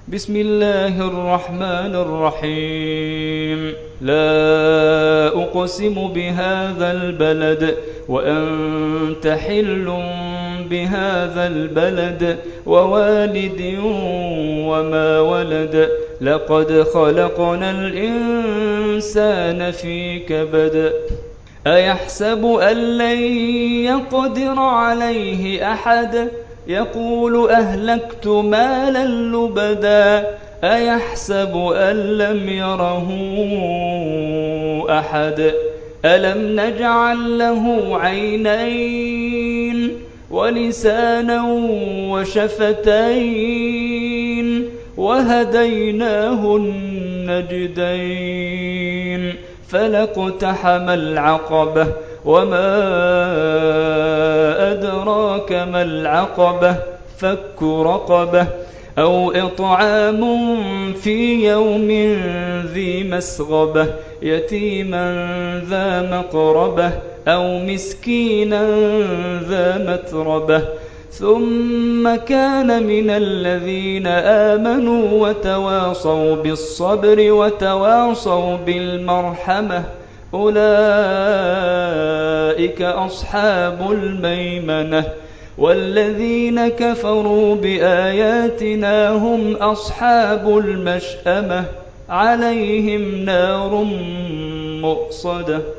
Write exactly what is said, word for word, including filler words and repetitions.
بسم الله الرحمن الرحيم لا أقسم بهذا البلد وأنت حل بهذا البلد ووالد وما ولد لقد خلقنا الإنسان في كبد أيحسب أن لن يقدر عليه أحد يقول أهلكت مالا لبدا أيحسب أن لم يره أحد ألم نجعل له عينين ولسانا وشفتين وهديناه النجدين فلاقتحم العقبة وما أدراك ما العقبة فك رقبة أو إطعام في يوم ذي مسغبة يتيما ذا مقربة أو مسكينا ذا متربة ثم كان من الذين آمنوا وتواصوا بالصبر وتواصوا بالمرحمة أولئك أصحاب الميمنة والذين كفروا بآياتنا هم أصحاب المشأمة عليهم نار مؤصدة